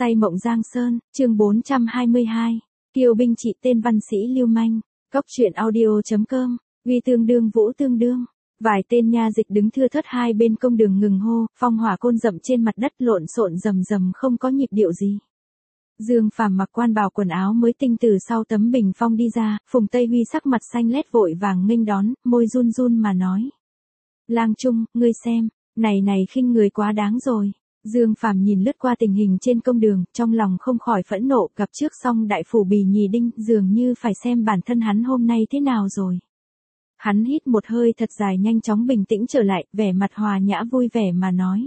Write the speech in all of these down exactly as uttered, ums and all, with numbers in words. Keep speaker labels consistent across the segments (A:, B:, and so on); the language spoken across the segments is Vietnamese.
A: Say mộng Giang Sơn, chương bốn trăm hai mươi hai. Kiêu binh trị tên văn sĩ lưu manh. Cốc truyện audio chấm com. Uy tương đương vũ tương đương. Vài tên nha dịch đứng thưa thớt hai bên công đường ngừng hô, phong hỏa côn dậm trên mặt đất lộn xộn rầm rầm không có nhịp điệu gì. Dương Phàm mặc quan bào quần áo mới tinh từ sau tấm bình phong đi ra, Phùng Tây Huy sắc mặt xanh lét vội vàng nghênh đón, môi run run mà nói: "Lang Trung, ngươi xem, này này khinh người quá đáng rồi." Dương Phàm nhìn lướt qua tình hình trên công đường, trong lòng không khỏi phẫn nộ, gặp trước xong đại phủ bì nhì đinh, dường như phải xem bản thân hắn hôm nay thế nào rồi. Hắn hít một hơi thật dài nhanh chóng bình tĩnh trở lại, vẻ mặt hòa nhã vui vẻ mà nói: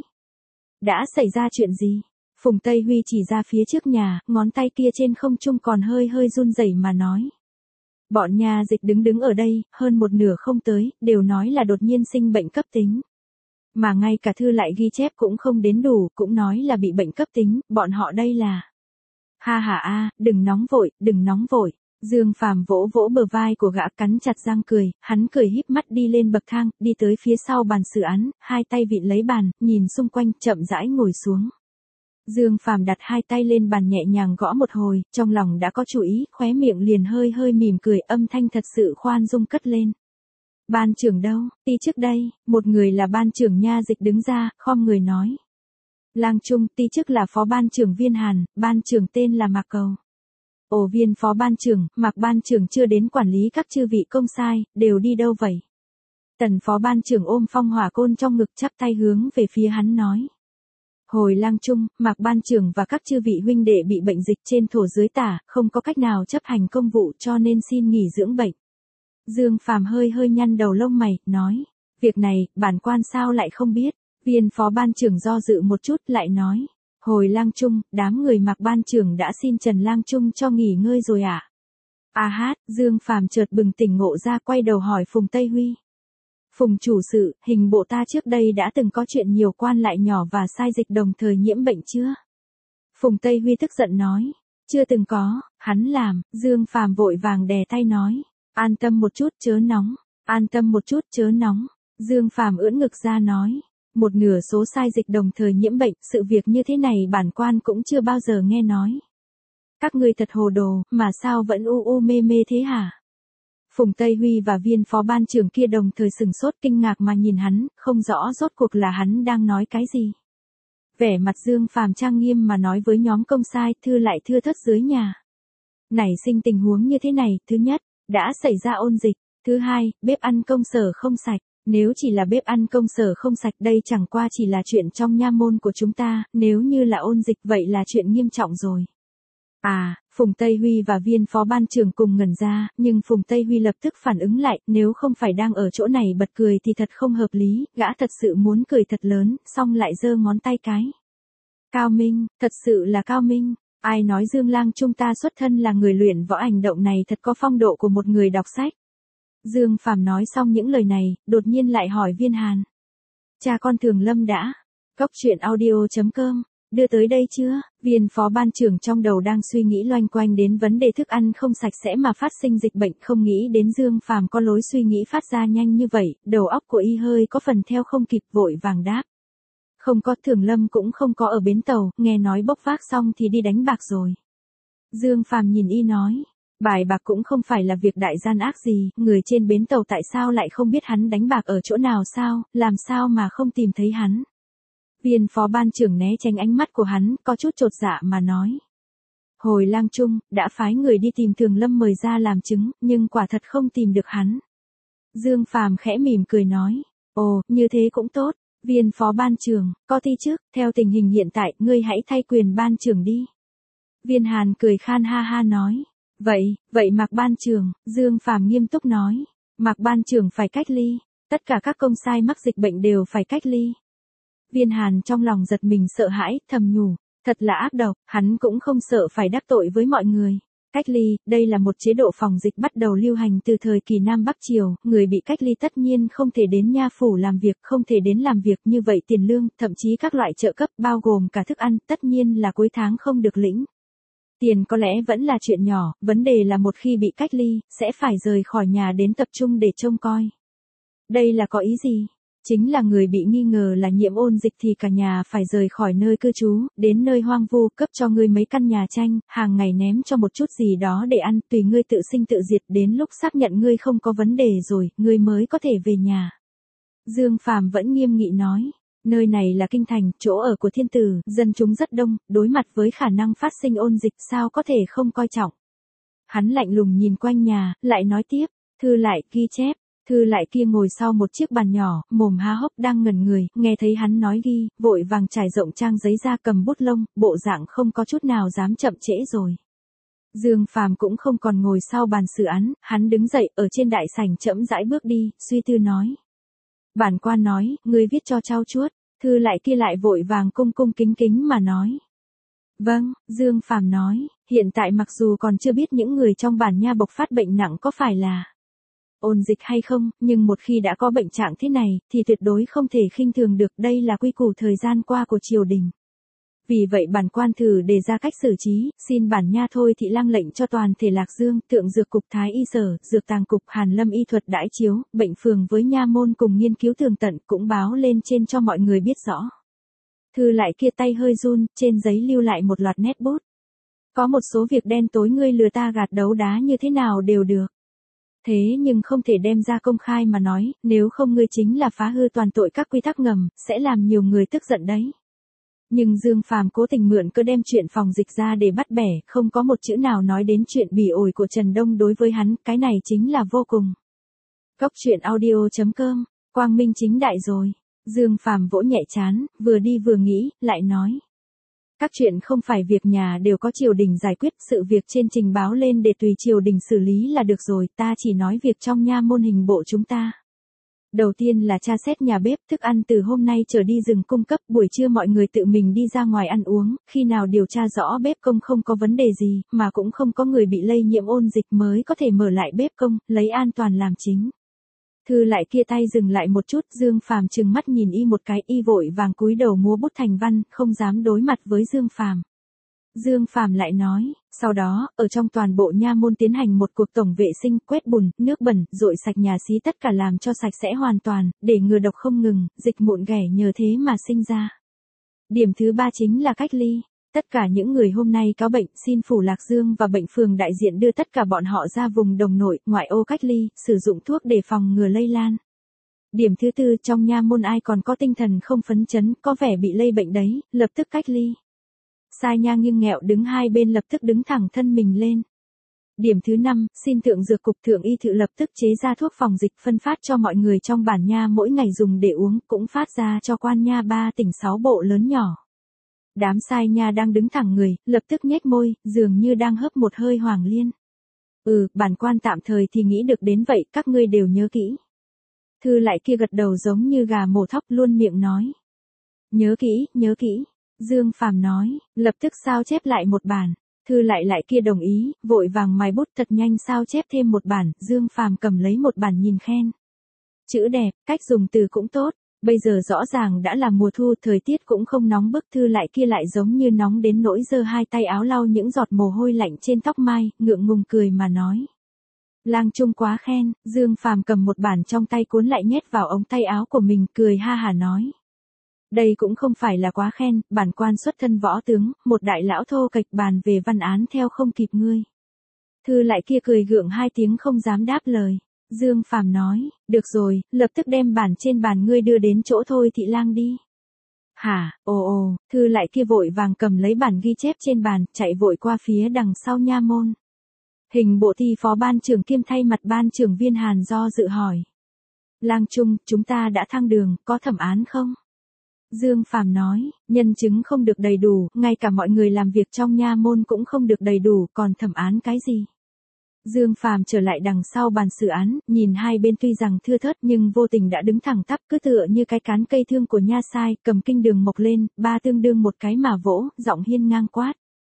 A: "Đã xảy ra chuyện gì?" Phùng Tây Huy chỉ ra phía trước nhà, ngón tay kia trên không trung còn hơi hơi run rẩy mà nói: "Bọn nhà dịch đứng đứng ở đây, hơn một nửa không tới, đều nói là đột nhiên sinh bệnh cấp tính. Mà ngay cả thư lại ghi chép cũng không đến đủ, cũng nói là bị bệnh cấp tính, bọn họ đây là..." "Ha ha a, đừng nóng vội, đừng nóng vội." Dương Phàm vỗ vỗ bờ vai của gã cắn chặt răng cười, hắn cười híp mắt đi lên bậc thang, đi tới phía sau bàn xử án, hai tay vịn lấy bàn, nhìn xung quanh, chậm rãi ngồi xuống. Dương Phàm đặt hai tay lên bàn nhẹ nhàng gõ một hồi, trong lòng đã có chủ ý, khóe miệng liền hơi hơi mỉm cười, âm thanh thật sự khoan dung cất lên: "Ban trưởng đâu?" "Ti trước đây." Một người là ban trưởng nha dịch đứng ra, khom người nói: "Lang Trung, ti trước là phó ban trưởng Viên Hàn, ban trưởng tên là Mạc Cầu." "Ồ, Viên phó ban trưởng, Mạc ban trưởng chưa đến quản lý các chư vị công sai, đều đi đâu vậy?" Tần phó ban trưởng ôm phong hỏa côn trong ngực chắp tay hướng về phía hắn nói: "Hồi Lang Trung, Mạc ban trưởng và các chư vị huynh đệ bị bệnh dịch trên thổ dưới tả, không có cách nào chấp hành công vụ cho nên xin nghỉ dưỡng bệnh." Dương Phàm hơi hơi nhăn đầu lông mày, nói: "Việc này, bản quan sao lại không biết?" Viên phó ban trưởng do dự một chút lại nói: "Hồi Lang Trung, đám người Mạc ban trưởng đã xin Trần Lang Trung cho nghỉ ngơi rồi ạ." À? "A hát." Dương Phàm chợt bừng tỉnh ngộ ra, quay đầu hỏi Phùng Tây Huy: "Phùng chủ sự, hình bộ ta trước đây đã từng có chuyện nhiều quan lại nhỏ và sai dịch đồng thời nhiễm bệnh chưa?" Phùng Tây Huy tức giận nói: "Chưa từng có." Hắn làm. Dương Phàm vội vàng đè tay nói: "An tâm một chút chớ nóng, an tâm một chút chớ nóng." Dương Phàm ưỡn ngực ra nói: "Một nửa số sai dịch đồng thời nhiễm bệnh, sự việc như thế này bản quan cũng chưa bao giờ nghe nói. Các ngươi thật hồ đồ, mà sao vẫn u u mê mê thế hả?" Phùng Tây Huy và viên phó ban trưởng kia đồng thời sừng sốt kinh ngạc mà nhìn hắn, không rõ rốt cuộc là hắn đang nói cái gì. Vẻ mặt Dương Phàm trang nghiêm mà nói với nhóm công sai, thư lại thưa thớt dưới nhà: "Nảy sinh tình huống như thế này, thứ nhất, đã xảy ra ôn dịch, thứ hai, bếp ăn công sở không sạch. Nếu chỉ là bếp ăn công sở không sạch đây chẳng qua chỉ là chuyện trong nha môn của chúng ta, nếu như là ôn dịch vậy là chuyện nghiêm trọng rồi." À, Phùng Tây Huy và viên phó ban trưởng cùng ngẩn ra, nhưng Phùng Tây Huy lập tức phản ứng lại, nếu không phải đang ở chỗ này bật cười thì thật không hợp lý, gã thật sự muốn cười thật lớn, xong lại giơ ngón tay cái: "Cao minh, thật sự là cao minh. Ai nói Dương Lang Trung ta xuất thân là người luyện võ, hành động này thật có phong độ của một người đọc sách." Dương Phàm nói xong những lời này, đột nhiên lại hỏi Viên Hàn: "Cha con Thường Lâm đã..." Cốc truyện audio chấm com. "Đưa tới đây chưa?" Viên phó ban trưởng trong đầu đang suy nghĩ loanh quanh đến vấn đề thức ăn không sạch sẽ mà phát sinh dịch bệnh, không nghĩ đến Dương Phàm có lối suy nghĩ phát ra nhanh như vậy, đầu óc của y hơi có phần theo không kịp, vội vàng đáp: "Không có, Thường Lâm cũng không có ở bến tàu, nghe nói bốc vác xong thì đi đánh bạc rồi." Dương Phàm nhìn y nói: "Bài bạc cũng không phải là việc đại gian ác gì, người trên bến tàu tại sao lại không biết hắn đánh bạc ở chỗ nào sao, làm sao mà không tìm thấy hắn?" Viên phó ban trưởng né tránh ánh mắt của hắn, có chút chột dạ mà nói: "Hồi Lang Trung, đã phái người đi tìm Thường Lâm mời ra làm chứng, nhưng quả thật không tìm được hắn." Dương Phàm khẽ mỉm cười nói: "Ồ, như thế cũng tốt." Viên phó ban trưởng: "Có ti trước, theo tình hình hiện tại, ngươi hãy thay quyền ban trưởng đi." Viên Hàn cười khan ha ha nói: Vậy, vậy Mạc ban trưởng." Dương Phàm nghiêm túc nói: "Mạc ban trưởng phải cách ly, tất cả các công sai mắc dịch bệnh đều phải cách ly." Viên Hàn trong lòng giật mình sợ hãi, thầm nhủ: thật là ác độc, hắn cũng không sợ phải đắc tội với mọi người. Cách ly, đây là một chế độ phòng dịch bắt đầu lưu hành từ thời kỳ Nam Bắc Triều, người bị cách ly tất nhiên không thể đến nha phủ làm việc, không thể đến làm việc, như vậy tiền lương, thậm chí các loại trợ cấp, bao gồm cả thức ăn, tất nhiên là cuối tháng không được lĩnh. Tiền có lẽ vẫn là chuyện nhỏ, vấn đề là một khi bị cách ly, sẽ phải rời khỏi nhà đến tập trung để trông coi. Đây là có ý gì? Chính là người bị nghi ngờ là nhiễm ôn dịch thì cả nhà phải rời khỏi nơi cư trú, đến nơi hoang vu, cấp cho ngươi mấy căn nhà tranh, hàng ngày ném cho một chút gì đó để ăn, tùy ngươi tự sinh tự diệt, đến lúc xác nhận ngươi không có vấn đề rồi, ngươi mới có thể về nhà. Dương Phàm vẫn nghiêm nghị nói, nơi này là kinh thành, chỗ ở của thiên tử, dân chúng rất đông, đối mặt với khả năng phát sinh ôn dịch sao có thể không coi trọng. Hắn lạnh lùng nhìn quanh nhà, lại nói tiếp, thư lại ghi chép. Thư lại kia ngồi sau một chiếc bàn nhỏ, mồm há hốc đang ngẩn người, nghe thấy hắn nói ghi, vội vàng trải rộng trang giấy ra cầm bút lông, bộ dạng không có chút nào dám chậm trễ rồi. Dương Phàm cũng không còn ngồi sau bàn xử án, hắn đứng dậy ở trên đại sảnh chậm rãi bước đi, suy tư nói. Bản quan nói, ngươi viết cho trau chuốt, thư lại kia lại vội vàng cung cung kính kính mà nói. Vâng, Dương Phàm nói, hiện tại mặc dù còn chưa biết những người trong bản nha bộc phát bệnh nặng có phải là ôn dịch hay không, nhưng một khi đã có bệnh trạng thế này, thì tuyệt đối không thể khinh thường được, đây là quy củ thời gian qua của triều đình. Vì vậy bản quan thử đề ra cách xử trí, xin bản nha thôi thị lang lệnh cho toàn thể Lạc Dương, tượng dược cục Thái y sở, dược tàng cục Hàn Lâm y thuật đãi chiếu, bệnh phường với nha môn cùng nghiên cứu tường tận cũng báo lên trên cho mọi người biết rõ. Thư lại kia tay hơi run, trên giấy lưu lại một loạt nét bút. Có một số việc đen tối ngươi lừa ta gạt đấu đá như thế nào đều được. Thế nhưng không thể đem ra công khai mà nói, nếu không ngươi chính là phá hư toàn tội các quy tắc ngầm, sẽ làm nhiều người tức giận đấy. Nhưng Dương Phàm cố tình mượn cơ đem chuyện phòng dịch ra để bắt bẻ, không có một chữ nào nói đến chuyện bỉ ổi của Trần Đông đối với hắn, cái này chính là vô cùng. Cốc truyện audio chấm com, quang minh chính đại rồi. Dương Phàm vỗ nhẹ trán, vừa đi vừa nghĩ, lại nói. Các chuyện không phải việc nhà đều có triều đình giải quyết, sự việc trên trình báo lên để tùy triều đình xử lý là được rồi, ta chỉ nói việc trong nha môn hình bộ chúng ta. Đầu tiên là tra xét nhà bếp, thức ăn từ hôm nay trở đi dừng cung cấp, buổi trưa mọi người tự mình đi ra ngoài ăn uống, khi nào điều tra rõ bếp công không có vấn đề gì, mà cũng không có người bị lây nhiễm ôn dịch mới có thể mở lại bếp công, lấy an toàn làm chính. Thư lại kia tay dừng lại một chút, Dương Phàm trừng mắt nhìn y một cái, y vội vàng cúi đầu múa bút thành văn, không dám đối mặt với Dương Phàm. Dương Phàm lại nói, sau đó, ở trong toàn bộ nha môn tiến hành một cuộc tổng vệ sinh, quét bùn, nước bẩn, dội sạch nhà xí tất cả làm cho sạch sẽ hoàn toàn, để ngừa độc không ngừng, dịch mụn ghẻ nhờ thế mà sinh ra. Điểm thứ ba chính là cách ly. Tất cả những người hôm nay có bệnh, xin phủ Lạc Dương và bệnh phường đại diện đưa tất cả bọn họ ra vùng đồng nội, ngoại ô cách ly, sử dụng thuốc để phòng ngừa lây lan. Điểm thứ tư, trong nha môn ai còn có tinh thần không phấn chấn, có vẻ bị lây bệnh đấy, lập tức cách ly. Sai Nha nghiêng nghẹo đứng hai bên lập tức đứng thẳng thân mình lên. Điểm thứ năm, xin thượng dược cục thượng y thự lập tức chế ra thuốc phòng dịch phân phát cho mọi người trong bản nha mỗi ngày dùng để uống, cũng phát ra cho quan nha ba tỉnh sáu bộ lớn nhỏ. Đám sai nha đang đứng thẳng người, lập tức nhếch môi, dường như đang hớp một hơi hoàng liên. Ừ, bản quan tạm thời thì nghĩ được đến vậy, các ngươi đều nhớ kỹ. Thư lại kia gật đầu giống như gà mổ thóc luôn miệng nói. Nhớ kỹ, nhớ kỹ. Dương Phàm nói, lập tức sao chép lại một bản. Thư lại lại kia đồng ý, vội vàng mài bút thật nhanh sao chép thêm một bản, Dương Phàm cầm lấy một bản nhìn khen. Chữ đẹp, cách dùng từ cũng tốt. Bây giờ rõ ràng đã là mùa thu, thời tiết cũng không nóng bức, Thư lại kia lại giống như nóng đến nỗi giơ hai tay áo lau những giọt mồ hôi lạnh trên tóc mai, ngượng ngùng cười mà nói. Lang Trung quá khen, Dương Phàm cầm một bản trong tay cuốn lại nhét vào ống tay áo của mình, cười ha hả nói. Đây cũng không phải là quá khen, bản quan xuất thân võ tướng, một đại lão thô kệch bàn về văn án theo không kịp ngươi. Thư lại kia cười gượng hai tiếng không dám đáp lời. Dương Phàm nói, được rồi, lập tức đem bản trên bàn ngươi đưa đến chỗ thôi thị lang đi. Hả, ồ ồ, Thư lại kia vội vàng cầm lấy bản ghi chép trên bàn, chạy vội qua phía đằng sau nha môn. Hình bộ thi phó ban trưởng kiêm thay mặt ban trưởng Viên Hàn do dự hỏi. Lang Trung, chúng ta đã thăng đường, có thẩm án không? Dương Phàm nói, nhân chứng không được đầy đủ, ngay cả mọi người làm việc trong nha môn cũng không được đầy đủ, còn thẩm án cái gì? Dương Phàm trở lại đằng sau bàn xử án, nhìn hai bên tuy rằng thưa thớt nhưng vô tình đã đứng thẳng tắp cứ tựa như cái cán cây thương của nha sai, cầm kinh đường mộc lên, ba tương đương một cái mà vỗ, giọng hiên ngang quát.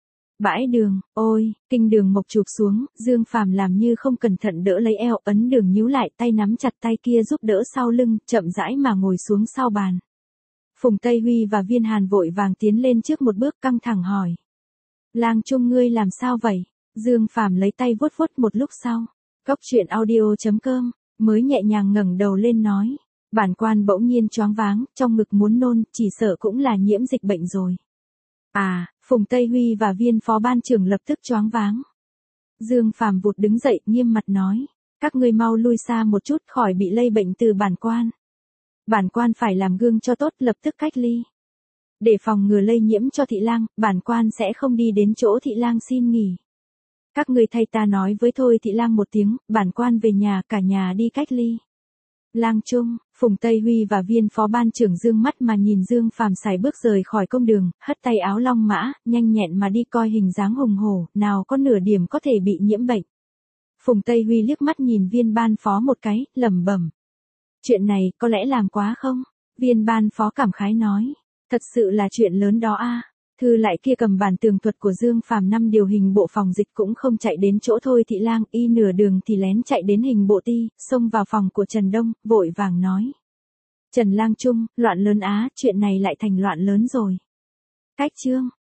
A: Bãi đường, ôi, kinh đường mộc chụp xuống, Dương Phàm làm như không cẩn thận đỡ lấy eo, ấn đường nhíu lại, tay nắm chặt tay kia giúp đỡ sau lưng, chậm rãi mà ngồi xuống sau bàn. Phùng Tây Huy và Viên Hàn vội vàng tiến lên trước một bước căng thẳng hỏi. Lang Trung ngươi làm sao vậy? Dương Phàm lấy tay vuốt vuốt một lúc sau. Cốc truyện audio chấm com mới nhẹ nhàng ngẩng đầu lên nói. Bản quan bỗng nhiên choáng váng, trong ngực muốn nôn, chỉ sợ cũng là nhiễm dịch bệnh rồi. À, Phùng Tây Huy và viên phó ban trưởng lập tức choáng váng. Dương Phàm vụt đứng dậy, nghiêm mặt nói, các ngươi mau lui xa một chút khỏi bị lây bệnh từ bản quan. Bản quan phải làm gương cho tốt, lập tức cách ly. Để phòng ngừa lây nhiễm cho thị lang, bản quan sẽ không đi đến chỗ thị lang xin nghỉ. Các ngươi thay ta nói với thôi thị lang một tiếng, bản quan về nhà, cả nhà đi cách ly. Lang Trung, Phùng Tây Huy và viên phó ban trưởng dương mắt mà nhìn Dương Phàm sải bước rời khỏi công đường, hất tay áo long mã, nhanh nhẹn mà đi, coi hình dáng hùng hổ, nào có nửa điểm có thể bị nhiễm bệnh. Phùng Tây Huy liếc mắt nhìn viên ban phó một cái, lẩm bẩm. Chuyện này có lẽ làm quá không? Viên ban phó cảm khái nói. Thật sự là chuyện lớn đó a. Thư lại kia cầm bản tường thuật của Dương Phàm năm điều hình bộ phòng dịch cũng không chạy đến chỗ thôi thị lang, y nửa đường thì lén chạy đến hình bộ ti, xông vào phòng của Trần Đông, vội vàng nói. Trần Lang Trung, loạn lớn á, chuyện này lại thành loạn lớn rồi. Cách chương.